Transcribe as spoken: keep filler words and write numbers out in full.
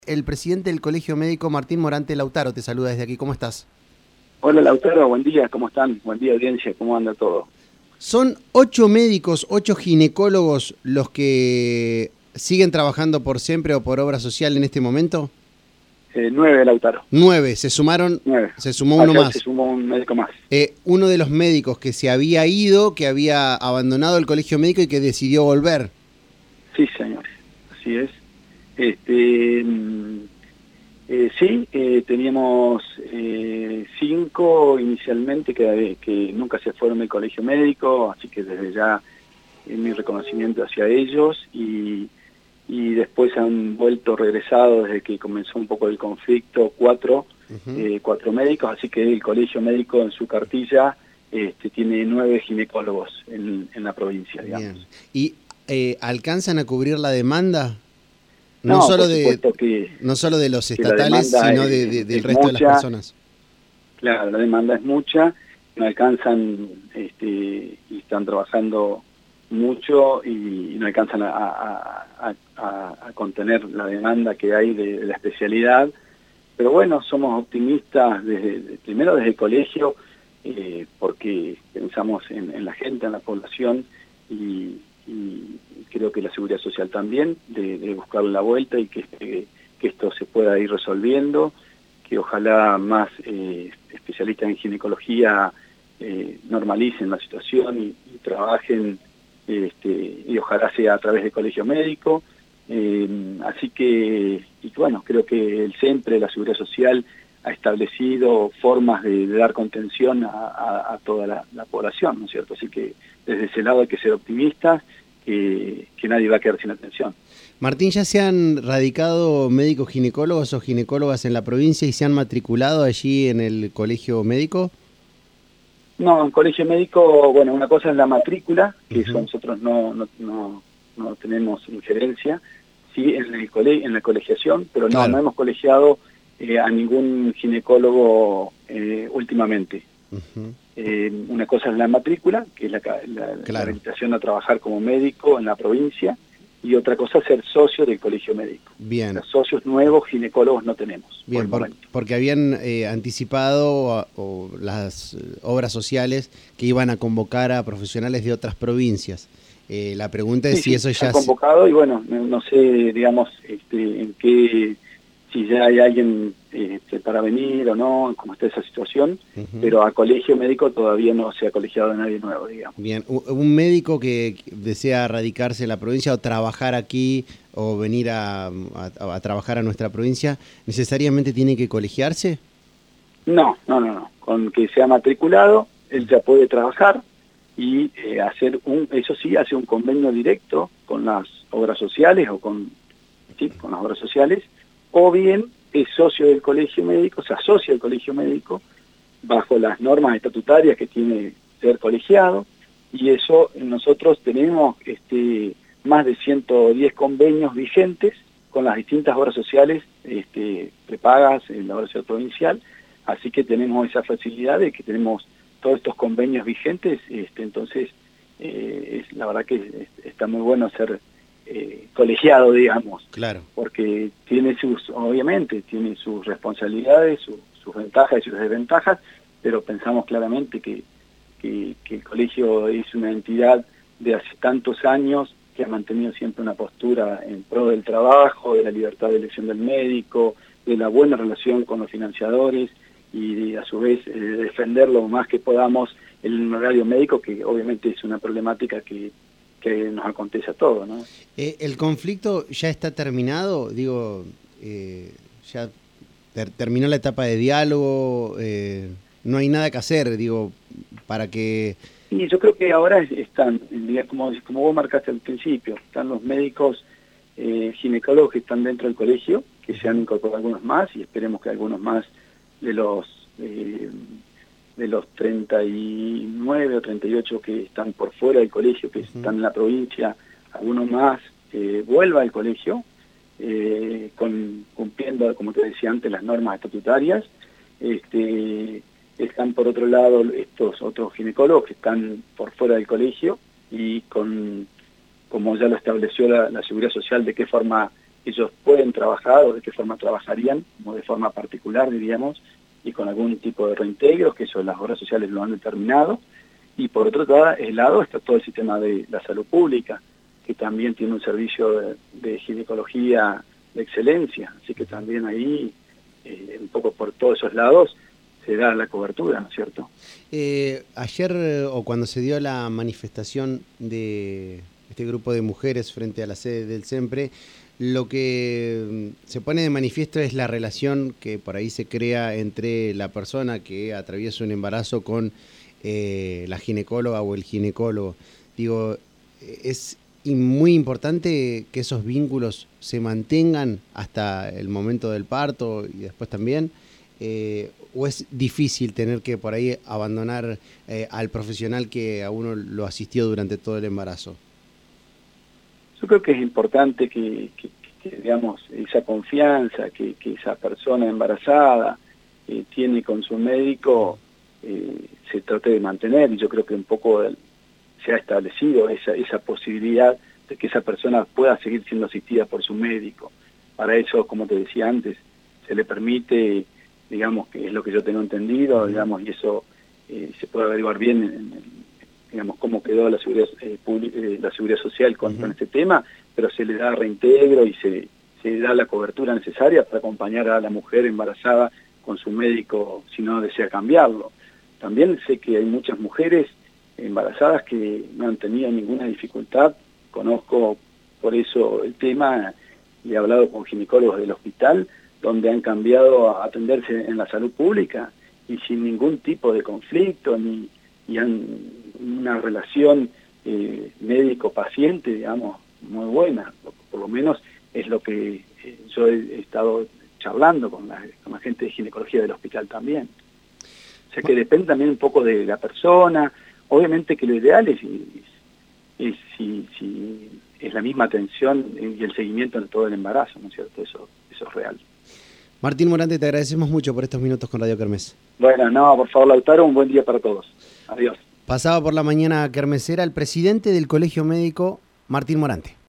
El presidente del Colegio Médico, Martín Morante Lautaro, te saluda desde aquí. ¿Cómo estás? Hola Lautaro, buen día, ¿cómo están? Buen día audiencia, ¿cómo anda todo? Son ocho médicos, ocho ginecólogos los que siguen trabajando por siempre o por obra social en este momento. Eh, nueve Lautaro. Nueve, se sumaron, Nueve. se sumó uno Acá se más. sumó un médico más. Eh, uno de los médicos que se había ido, que había abandonado el Colegio Médico y que decidió volver. Sí, señores, así es. Este, eh, sí, eh, teníamos eh, cinco inicialmente que, que nunca se fueron del Colegio Médico, así que desde ya eh, mi reconocimiento hacia ellos y, y después han vuelto, regresado desde que comenzó un poco el conflicto, cuatro, uh-huh. eh, cuatro médicos, así que el Colegio Médico en su cartilla este, tiene nueve ginecólogos en, en la provincia, digamos. Bien. ¿Y eh, alcanzan a cubrir la demanda? No, No, solo por de que, no solo de los estatales, sino de, de, del resto mucha, de las personas. Claro, la demanda es mucha, no alcanzan este, y están trabajando mucho y, y no alcanzan a, a, a, a contener la demanda que hay de, de la especialidad. Pero bueno, somos optimistas desde, primero desde el colegio, eh, porque pensamos en, en la gente, en la población y, y creo que la seguridad social también, de, de buscar la vuelta y que, que, que esto se pueda ir resolviendo, que ojalá más eh, especialistas en ginecología eh, normalicen la situación y, y trabajen, este, y ojalá sea a través del colegio médico. Eh, así que, y bueno, creo que el CENPRE, la seguridad social, ha establecido formas de, de dar contención a, a, a toda la, la población, ¿no es cierto? Así que desde ese lado hay que ser optimistas, que, que nadie va a quedar sin atención. Martín, ¿ya se han radicado médicos ginecólogos o ginecólogas en la provincia y se han matriculado allí en el colegio médico? No, en colegio médico, bueno, una cosa es la matrícula, que uh-huh. eso nosotros no, no, no, no tenemos injerencia, sí en, el cole, en la colegiación, pero no, claro. no hemos colegiado eh, a ningún ginecólogo eh, últimamente. Uh-huh. eh, una cosa es la matrícula, que es la, la, claro. la habilitación a trabajar como médico en la provincia, y otra cosa es ser socio del colegio médico. Bien. Los socios nuevos ginecólogos no tenemos. Bien, por por, porque habían eh, anticipado o, o las obras sociales que iban a convocar a profesionales de otras provincias. Eh, la pregunta es sí, si sí, eso se ya... han convocado y bueno, no, no sé, digamos, este, en qué, si ya hay alguien este, para venir o no, cómo está esa situación, uh-huh. pero a colegio médico todavía no se ha colegiado nadie nuevo, digamos. Bien, un médico que desea radicarse en la provincia o trabajar aquí o venir a, a, a trabajar a nuestra provincia, ¿necesariamente tiene que colegiarse? No, no, no, no. Con que sea matriculado, él ya puede trabajar y eh, hacer un, eso sí, hace un convenio directo con las obras sociales o con, sí, con las obras sociales, o bien es socio del colegio médico, se asocia al colegio médico bajo las normas estatutarias que tiene ser colegiado, y eso nosotros tenemos este, más de ciento diez convenios vigentes con las distintas obras sociales este, prepagas en la obra social provincial, así que tenemos esa facilidad de que tenemos todos estos convenios vigentes, este, entonces eh, es, la verdad que es, está muy bueno ser eh, colegiado, digamos, claro, porque tiene sus, obviamente, tiene sus responsabilidades, su, sus ventajas y sus desventajas, pero pensamos claramente que, que, que el colegio es una entidad de hace tantos años que ha mantenido siempre una postura en pro del trabajo, de la libertad de elección del médico, de la buena relación con los financiadores y a su vez eh, defender lo más que podamos el horario médico, que obviamente es una problemática que, que nos acontece a todos, ¿no? Eh, ¿El conflicto ya está terminado? Digo, eh, ya ter terminó la etapa de diálogo, eh, no hay nada que hacer, digo, para que... Y yo creo que ahora están, como, como vos marcaste al principio, están los médicos eh, ginecólogos que están dentro del colegio, que se han incorporado algunos más y esperemos que algunos más de los eh, de los treinta y nueve o treinta y ocho que están por fuera del colegio, que uh-huh. están en la provincia, algunos más eh, vuelva al colegio, eh, con, cumpliendo, como te decía antes, las normas estatutarias. Este, están por otro lado estos otros ginecólogos que están por fuera del colegio y con, como ya lo estableció la, la Seguridad Social, de qué forma ellos pueden trabajar o de qué forma trabajarían, como de forma particular, diríamos, y con algún tipo de reintegros, que eso las obras sociales lo han determinado. Y por otro lado está todo el sistema de la salud pública, que también tiene un servicio de, de ginecología de excelencia, así que también ahí, eh, un poco por todos esos lados, se da la cobertura, ¿no es cierto? Eh, ayer, o cuando se dio la manifestación de este grupo de mujeres frente a la sede del SEMPRE, lo que se pone de manifiesto es la relación que por ahí se crea entre la persona que atraviesa un embarazo con eh, la ginecóloga o el ginecólogo. Digo, es muy importante que esos vínculos se mantengan hasta el momento del parto y después también, eh, o es difícil tener que por ahí abandonar eh, al profesional que a uno lo asistió durante todo el embarazo. Yo creo que es importante que, que, que digamos, esa confianza que, que esa persona embarazada eh, tiene con su médico eh, se trate de mantener, y yo creo que un poco el, se ha establecido esa, esa posibilidad de que esa persona pueda seguir siendo asistida por su médico. Para eso, como te decía antes, se le permite, digamos, que es lo que yo tengo entendido, digamos, y eso eh, se puede averiguar bien en, en digamos, cómo quedó la seguridad eh, pública, eh, la seguridad social con, uh-huh. con este tema, pero se le da reintegro y se, se da la cobertura necesaria para acompañar a la mujer embarazada con su médico si no desea cambiarlo. También sé que hay muchas mujeres embarazadas que no han tenido ninguna dificultad, conozco por eso el tema y he hablado con ginecólogos del hospital, donde han cambiado a atenderse en la salud pública y sin ningún tipo de conflicto, ni y han una relación eh, médico-paciente, digamos, muy buena, por lo menos es lo que eh, yo he estado charlando con la, con la gente de ginecología del hospital también. O sea que depende también un poco de la persona, obviamente que lo ideal es, es, es si, si es la misma atención y el seguimiento en todo el embarazo, ¿no es cierto? Eso, eso es real. Martín Morante, te agradecemos mucho por estos minutos con Radio Kermés. Bueno, no, por favor, Lautaro, un buen día para todos. Adiós. Pasaba por la mañana kermesera el presidente del Colegio Médico, Martín Morante.